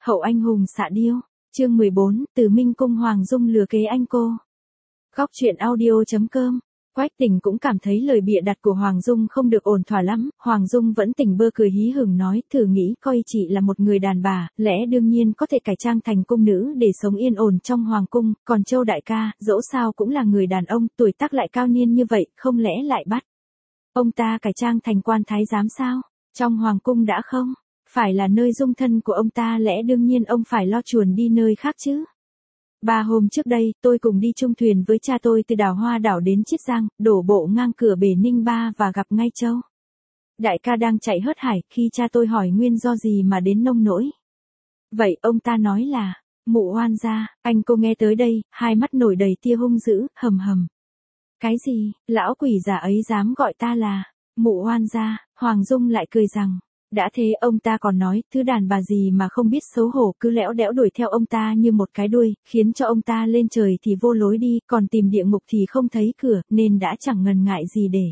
Hậu anh hùng xạ điêu. Chương 14, Từ Minh cung Hoàng Dung lừa kế anh cô. Góc truyện audio.com. Quách Tình cũng cảm thấy lời bịa đặt của Hoàng Dung không được ổn thỏa lắm, Hoàng Dung vẫn tỉnh bơ cười hí hửng nói, thử nghĩ coi chị là một người đàn bà, lẽ đương nhiên có thể cải trang thành cung nữ để sống yên ổn trong hoàng cung, còn Châu đại ca, dẫu sao cũng là người đàn ông, tuổi tác lại cao niên như vậy, không lẽ lại bắt ông ta cải trang thành quan thái giám sao? Trong hoàng cung đã không phải là nơi dung thân của ông ta, lẽ đương nhiên ông phải lo chuồn đi nơi khác chứ. 3 hôm trước đây, tôi cùng đi chung thuyền với cha tôi từ đảo Hoa đảo đến Chiết Giang, đổ bộ ngang cửa bể Ninh Ba và gặp ngay Châu đại ca đang chạy hớt hải, khi cha tôi hỏi nguyên do gì mà đến nông nỗi vậy, ông ta nói là mụ oan gia. Anh cô nghe tới đây, hai mắt nổi đầy tia hung dữ, hầm hầm. Cái gì, lão quỷ già ấy dám gọi ta là mụ oan gia? Hoàng Dung lại cười rằng, đã thế ông ta còn nói, thứ đàn bà gì mà không biết xấu hổ, cứ lẽo đẽo đuổi theo ông ta như một cái đuôi, khiến cho ông ta lên trời thì vô lối đi, còn tìm địa ngục thì không thấy cửa, nên đã chẳng ngần ngại gì để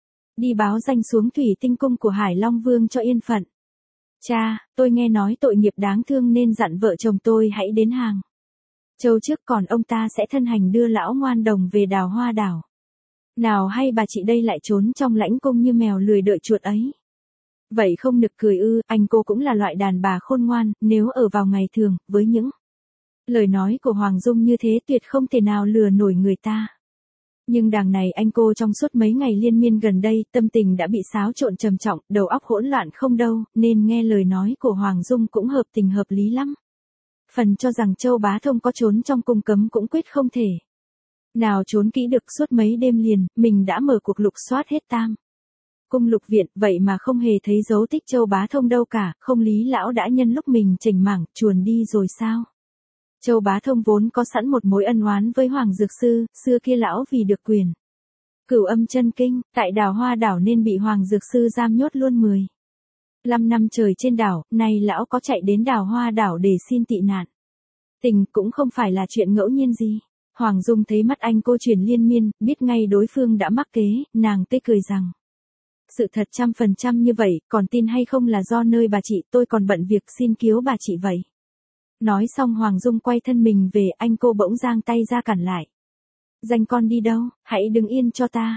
đi báo danh xuống Thủy Tinh cung của Hải Long Vương cho yên phận. Cha, tôi nghe nói tội nghiệp đáng thương nên dặn vợ chồng tôi hãy đến hàng Châu trước, còn ông ta sẽ thân hành đưa lão ngoan đồng về đảo Hoa đảo. Nào hay bà chị đây lại trốn trong lãnh cung như mèo lười đợi chuột ấy. Vậy không nực cười ư? Anh cô cũng là loại đàn bà khôn ngoan, nếu ở vào ngày thường, với những lời nói của Hoàng Dung như thế tuyệt không thể nào lừa nổi người ta. Nhưng đằng này anh cô trong suốt mấy ngày liên miên gần đây, tâm tình đã bị xáo trộn trầm trọng, đầu óc hỗn loạn không đâu, nên nghe lời nói của Hoàng Dung cũng hợp tình hợp lý lắm. Phần cho rằng Châu Bá Thông có trốn trong cung cấm cũng quyết không thể nào trốn kỹ được. Suốt mấy đêm liền, mình đã mở cuộc lục soát hết tam cung lục viện, vậy mà không hề thấy dấu tích Châu Bá Thông đâu cả, không lý lão đã nhân lúc mình chểnh mảng, chuồn đi rồi sao? Châu Bá Thông vốn có sẵn một mối ân oán với Hoàng Dược Sư, xưa kia lão vì được quyền Cửu Âm Chân Kinh, tại đảo Hoa đảo nên bị Hoàng Dược Sư giam nhốt luôn 15 năm trời trên đảo, nay lão có chạy đến đảo Hoa đảo để xin tị nạn. Tình cũng không phải là chuyện ngẫu nhiên gì. Hoàng Dung thấy mắt anh cô chuyển liên miên, biết ngay đối phương đã mắc kế, nàng tươi cười rằng, sự thật 100% như vậy, còn tin hay không là do nơi bà chị, tôi còn bận việc xin cứu bà chị vậy. Nói xong Hoàng Dung quay thân mình về, anh cô bỗng giang tay ra cản lại. Danh con đi đâu, hãy đứng yên cho ta.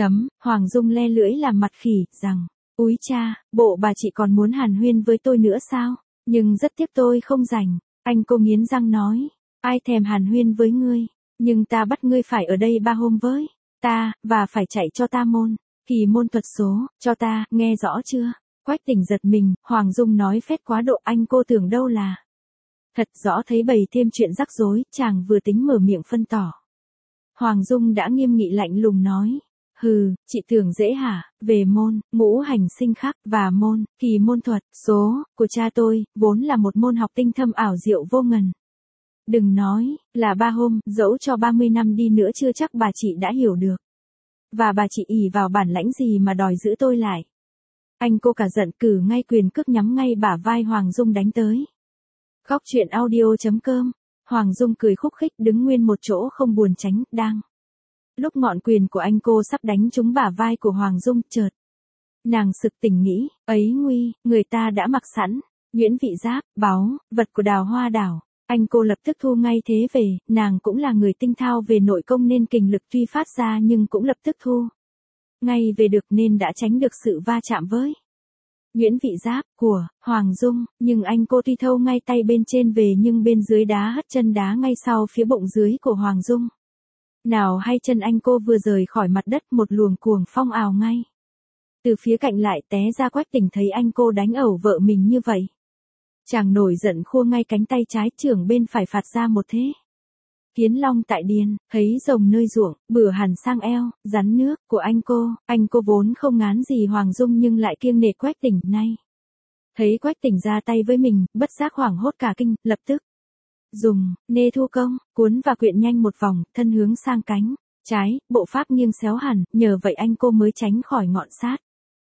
Hoàng Dung le lưỡi làm mặt khỉ, rằng, úi cha, bộ bà chị còn muốn hàn huyên với tôi nữa sao? Nhưng rất tiếc tôi không rảnh. Anh cô nghiến răng nói, ai thèm hàn huyên với ngươi, nhưng ta bắt ngươi phải ở đây 3 hôm với ta, và phải chạy cho ta kỳ môn thuật số, cho ta, nghe rõ chưa? Quách Tình giật mình, Hoàng Dung nói phét quá độ, anh cô tưởng đâu là thật, rõ thấy bày thêm chuyện rắc rối, chàng vừa tính mở miệng phân tỏ. Hoàng Dung đã nghiêm nghị lạnh lùng nói, hừ, chị tưởng dễ hả? Về môn, ngũ hành sinh khắc, và kỳ môn thuật số, của cha tôi, vốn là một môn học tinh thâm ảo diệu vô ngần. Đừng nói là 3 hôm, dẫu cho 30 năm đi nữa chưa chắc bà chị đã hiểu được. Và bà chị ỷ vào bản lãnh gì mà đòi giữ tôi lại? Anh cô cả giận, cử ngay quyền cước nhắm ngay bả vai Hoàng Dung đánh tới. Góc truyện audio.com. Hoàng Dung cười khúc khích, đứng nguyên một chỗ không buồn tránh, đang lúc ngọn quyền của anh cô sắp đánh trúng bả vai của Hoàng Dung, chợt nàng sực tỉnh nghĩ, ấy nguy, người ta đã mặc sẵn nhuyễn vị giáp, báu vật của đào Hoa đảo. Anh cô lập tức thu ngay thế về, nàng cũng là người tinh thao về nội công nên kình lực tuy phát ra nhưng cũng lập tức thu ngay về được, nên đã tránh được sự va chạm với nhuyễn vị giáp của Hoàng Dung. Nhưng anh cô tuy thâu ngay tay bên trên về nhưng bên dưới đá hất chân đá ngay sau phía bụng dưới của Hoàng Dung. Nào hay chân anh cô vừa rời khỏi mặt đất, một luồng cuồng phong ào ngay từ phía cạnh lại té ra. Quách Tình thấy anh cô đánh ẩu vợ mình như vậy, chàng nổi giận khua ngay cánh tay trái, trưởng bên phải phạt ra một thế Kiến Long tại điền, thấy rồng nơi ruộng, bửa hẳn sang eo, rắn nước của anh cô vốn không ngán gì Hoàng Dung nhưng lại kiêng nể Quách Tình nay. Thấy Quách Tình ra tay với mình, bất giác hoảng hốt cả kinh, lập tức dùng nê thu công, cuốn và quyện nhanh một vòng, thân hướng sang cánh trái, bộ pháp nghiêng xéo hẳn, nhờ vậy anh cô mới tránh khỏi ngọn sát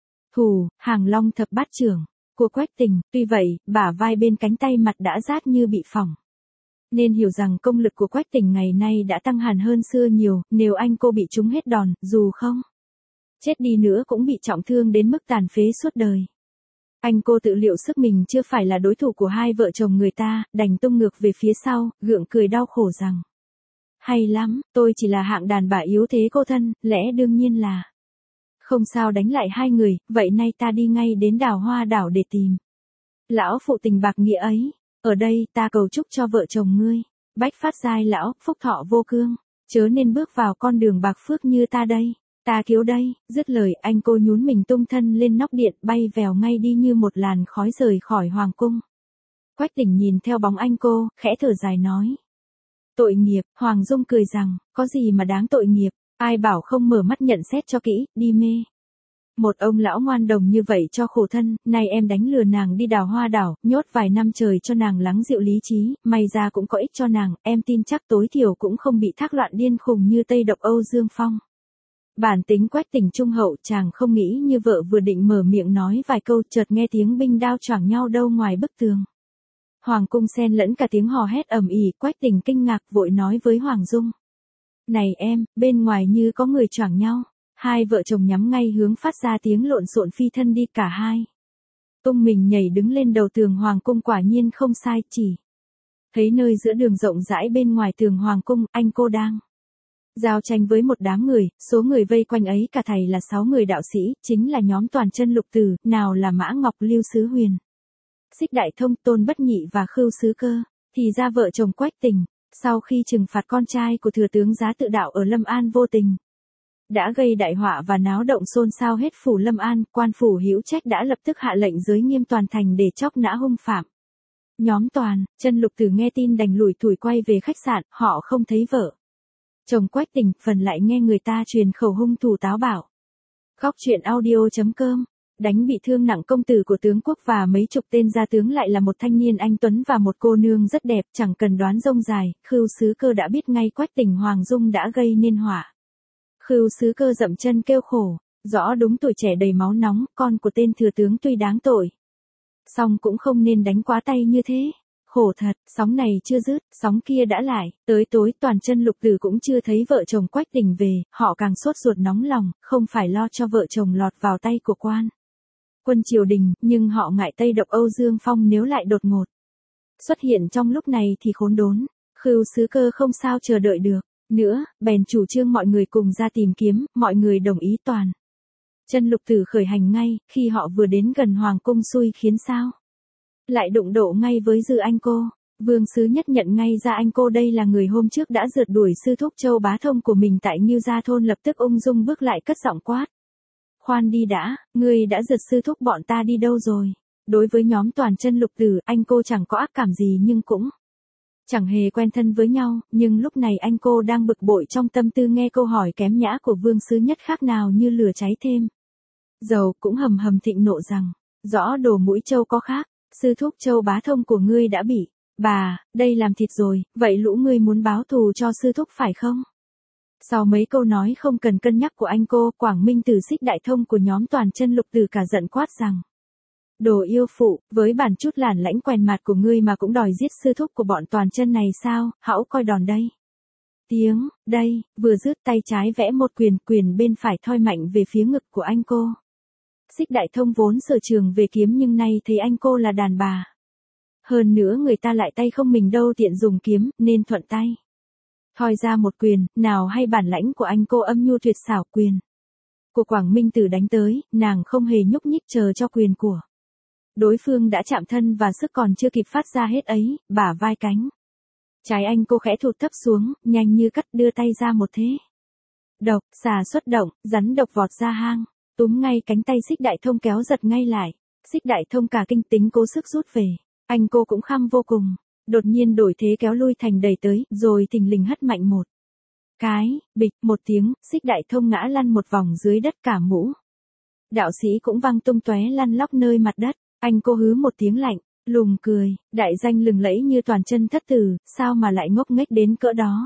thủ Hàng Long thập bát chưởng của Quách Tình. Tuy vậy, bả vai bên cánh tay mặt đã rát như bị phỏng, nên hiểu rằng công lực của Quách Tình ngày nay đã tăng hẳn hơn xưa nhiều. Nếu anh cô bị trúng hết đòn, dù không chết đi nữa cũng bị trọng thương đến mức tàn phế suốt đời. Anh cô tự liệu sức mình chưa phải là đối thủ của hai vợ chồng người ta, đành tung ngược về phía sau, gượng cười đau khổ rằng. Hay lắm, tôi chỉ là hạng đàn bà yếu thế cô thân, lẽ đương nhiên là. Không sao đánh lại hai người, vậy nay ta đi ngay đến Đào Hoa đảo để tìm. Lão phụ tình bạc nghĩa ấy, ở đây ta cầu chúc cho vợ chồng ngươi, bách phát giai lão, phúc thọ vô cương, chớ nên bước vào con đường bạc phước như ta đây. Ta cứu đây, dứt lời anh cô nhún mình tung thân lên nóc điện bay vèo ngay đi như một làn khói rời khỏi hoàng cung. Quách Tỉnh nhìn theo bóng anh cô, khẽ thở dài nói. Tội nghiệp, Hoàng Dung cười rằng, có gì mà đáng tội nghiệp, ai bảo không mở mắt nhận xét cho kỹ, đi mê. Một ông lão ngoan đồng như vậy cho khổ thân, nay em đánh lừa nàng đi Đào Hoa đảo, nhốt vài năm trời cho nàng lắng dịu lý trí, may ra cũng có ích cho nàng, em tin chắc tối thiểu cũng không bị thác loạn điên khùng như Tây Độc Âu Dương Phong. Bản tính Quách Tỉnh trung hậu, chàng không nghĩ như vợ vừa định mở miệng nói vài câu, chợt nghe tiếng binh đao choảng nhau đâu ngoài bức tường. Hoàng cung xen lẫn cả tiếng hò hét ầm ĩ, Quách Tỉnh kinh ngạc vội nói với Hoàng Dung. Này em, bên ngoài như có người choảng nhau. Hai vợ chồng nhắm ngay hướng phát ra tiếng lộn xộn phi thân đi cả hai. Tung mình nhảy đứng lên đầu tường Hoàng cung quả nhiên không sai, chỉ thấy nơi giữa đường rộng rãi bên ngoài tường Hoàng cung, anh cô đang giao tranh với một đám người, số người vây quanh ấy cả thầy là 6 người đạo sĩ, chính là nhóm Toàn Chân Lục Tử, nào là Mã Ngọc Lưu Sứ Huyền, Xích Đại Thông, Tôn Bất Nhị và Khưu Sứ Cơ. Thì ra vợ chồng Quách Tỉnh, sau khi trừng phạt con trai của thừa tướng Giá Tự Đạo ở Lâm An vô tình, đã gây đại họa và náo động xôn xao hết phủ Lâm An, quan phủ hữu trách đã lập tức hạ lệnh giới nghiêm toàn thành để chóc nã hung phạm. Nhóm Toàn Chân Lục Tử nghe tin đành lủi thủi quay về khách sạn, họ không thấy vợ chồng Quách Tỉnh, phần lại nghe người ta truyền khẩu hung thủ táo bạo. Góc truyện audio.com. Đánh bị thương nặng công tử của tướng quốc và mấy chục tên gia tướng lại là một thanh niên anh tuấn và một cô nương rất đẹp, chẳng cần đoán rông dài, Khưu Sứ Cơ đã biết ngay Quách Tỉnh Hoàng Dung đã gây nên họa. Khưu Sứ Cơ dậm chân kêu khổ, rõ đúng tuổi trẻ đầy máu nóng, con của tên thừa tướng tuy đáng tội, song cũng không nên đánh quá tay như thế. Khổ thật, sóng này chưa dứt, sóng kia đã lại, tới tối Toàn Chân Lục Tử cũng chưa thấy vợ chồng Quách Tỉnh về, họ càng sốt ruột nóng lòng, không phải lo cho vợ chồng lọt vào tay của quan quân triều đình, nhưng họ ngại Tây Độc Âu Dương Phong nếu lại đột ngột xuất hiện trong lúc này thì khốn đốn. Khưu Sứ Cơ không sao chờ đợi được nữa, bèn chủ trương mọi người cùng ra tìm kiếm, mọi người đồng ý. Toàn Chân Lục Tử khởi hành ngay, khi họ vừa đến gần hoàng cung xui khiến sao lại đụng độ ngay với Dư anh cô. Vương Sứ Nhất nhận ngay ra anh cô đây là người hôm trước đã rượt đuổi sư thúc Châu Bá Thông của mình tại Ngưu Gia thôn, lập tức ung dung bước lại cất giọng quát. Khoan đi đã, ngươi đã rượt sư thúc bọn ta đi đâu rồi? Đối với nhóm Toàn Chân Lục Tử, anh cô chẳng có ác cảm gì nhưng cũng chẳng hề quen thân với nhau, nhưng lúc này anh cô đang bực bội trong tâm tư nghe câu hỏi kém nhã của Vương Sứ Nhất khác nào như lửa cháy thêm dầu, cũng hầm hầm thịnh nộ rằng, rõ đồ mũi Châu có khác, sư thúc Châu Bá Thông của ngươi đã bị bà đây làm thịt rồi, vậy lũ ngươi muốn báo thù cho sư thúc phải không? Sau mấy câu nói không cần cân nhắc của anh cô, Quảng Minh Tử Xích Đại Thông của nhóm Toàn Chân Lục Tử cả giận quát rằng, đồ yêu phụ, với bản chút lản lãnh quèn mặt của ngươi mà cũng đòi giết sư thúc của bọn Toàn Chân này sao, hãu coi đòn đây. Tiếng, đây, vừa dứt tay trái vẽ một quyền, quyền bên phải thoi mạnh về phía ngực của anh cô. Xích Đại Thông vốn sở trường về kiếm nhưng nay thấy anh cô là đàn bà. Hơn nữa người ta lại tay không mình đâu tiện dùng kiếm, nên thuận tay thoi ra một quyền, nào hay bản lãnh của anh cô âm nhu tuyệt xảo. Quyền của Quảng Minh Tử đánh tới, nàng không hề nhúc nhích chờ cho quyền của đối phương đã chạm thân và sức còn chưa kịp phát ra hết ấy, bả vai cánh trái anh cô khẽ thụt thấp xuống, nhanh như cắt đưa tay ra một thế độc, xà xuất động, rắn độc vọt ra hang, túm ngay cánh tay Xích Đại Thông kéo giật ngay lại. Xích Đại Thông cả kinh tính cố sức rút về, anh cô cũng khăm vô cùng, đột nhiên đổi thế kéo lui thành đẩy tới, rồi thình lình hất mạnh một cái, bịch, một tiếng, Xích Đại Thông ngã lăn một vòng dưới đất, cả mũ đạo sĩ cũng văng tung tóe lăn lóc nơi mặt đất. Anh cô hứ một tiếng lạnh lùng cười, đại danh lừng lẫy như Toàn Chân thất tử, sao mà lại ngốc nghếch đến cỡ đó?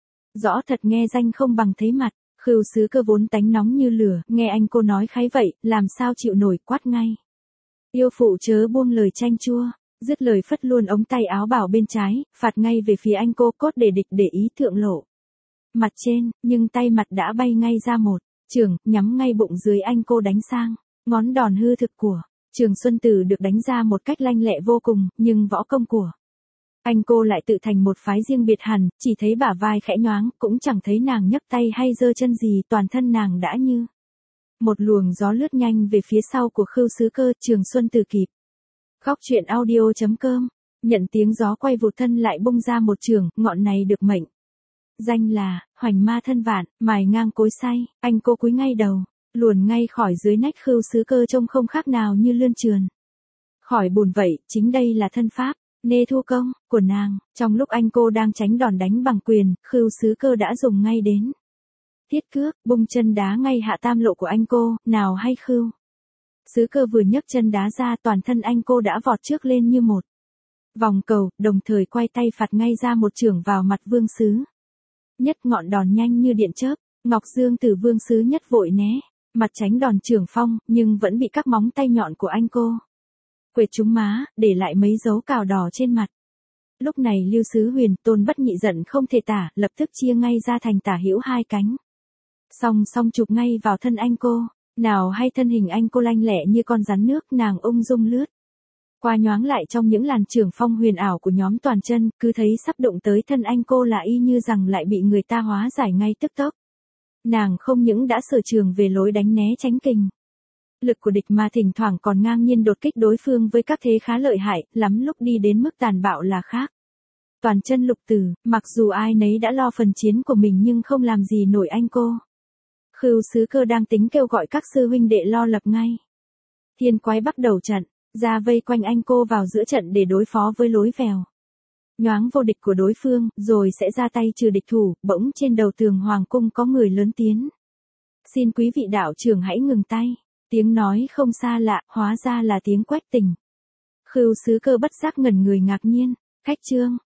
Rõ thật nghe danh không bằng thấy mặt. Khưu Sứ Cơ vốn tánh nóng như lửa, nghe anh cô nói kháy vậy, làm sao chịu nổi, quát ngay. Yêu phụ chớ buông lời chanh chua, dứt lời phất luôn ống tay áo bảo bên trái, phạt ngay về phía anh cô, cốt để địch để ý thượng lộ mặt trên, nhưng tay mặt đã bay ngay ra một trường, nhắm ngay bụng dưới anh cô đánh sang. Ngón đòn hư thực của Trường Xuân Tử được đánh ra một cách lanh lẹ vô cùng, nhưng võ công của anh cô lại tự thành một phái riêng biệt hẳn, chỉ thấy bả vai khẽ nhoáng, cũng chẳng thấy nàng nhấc tay hay giơ chân gì, toàn thân nàng đã như một luồng gió lướt nhanh về phía sau của Khưu Sứ Cơ. Trường Xuân Tử kịp. Góc truyện audio.com, nhận tiếng gió quay vụt thân lại bung ra một trường, ngọn này được mệnh danh là Hoành Ma Thân Vạn, mài ngang cối xay, anh cô cúi ngay đầu, luồn ngay khỏi dưới nách Khưu Sứ Cơ trông không khác nào như lươn trườn khỏi bùn vậy. Chính đây là thân pháp Nê Thu Công của nàng. Trong lúc anh cô đang tránh đòn đánh bằng quyền, Khưu Sứ Cơ đã dùng ngay đến thiết cước, bung chân đá ngay hạ tam lộ của anh cô. Nào hay Khưu Sứ Cơ vừa nhấc chân đá ra, toàn thân anh cô đã vọt trước lên như một vòng cầu, đồng thời quay tay phạt ngay ra một chưởng vào mặt Vương Sứ Nhất. Ngọn đòn nhanh như điện chớp, Ngọc Dương Tử Vương Sứ Nhất vội né mặt tránh đòn chưởng phong, nhưng vẫn bị các móng tay nhọn của anh cô quệt trúng má, để lại mấy dấu cào đỏ trên mặt. Lúc này Lưu Sứ Huyền, Tôn Bất Nhị giận không thể tả, lập tức chia ngay ra thành tả hữu hai cánh, song song chụp ngay vào thân anh cô. Nào hay thân hình anh cô lanh lẹ như con rắn nước, nàng ung dung lướt qua nhoáng lại trong những làn chưởng phong huyền ảo của nhóm Toàn Chân, cứ thấy sắp đụng tới thân anh cô là y như rằng lại bị người ta hóa giải ngay tức tốc. Nàng không những đã sở trường về lối đánh né tránh kình lực của địch mà thỉnh thoảng còn ngang nhiên đột kích đối phương với các thế khá lợi hại, lắm lúc đi đến mức tàn bạo là khác. Toàn Chân Lục Tử, mặc dù ai nấy đã lo phần chiến của mình nhưng không làm gì nổi anh cô. Khưu Sứ Cơ đang tính kêu gọi các sư huynh đệ lo lập ngay Thiên Quái bắt đầu trận, ra vây quanh anh cô vào giữa trận để đối phó với lối vèo nhoáng vô địch của đối phương, rồi sẽ ra tay trừ địch thủ. Bỗng trên đầu tường hoàng cung có người lớn tiếng: "Xin quý vị đạo trưởng hãy ngừng tay." Tiếng nói không xa lạ, hóa ra là tiếng Quách Tình. Khưu Sứ Cơ bất giác ngẩn người ngạc nhiên. Khách trương,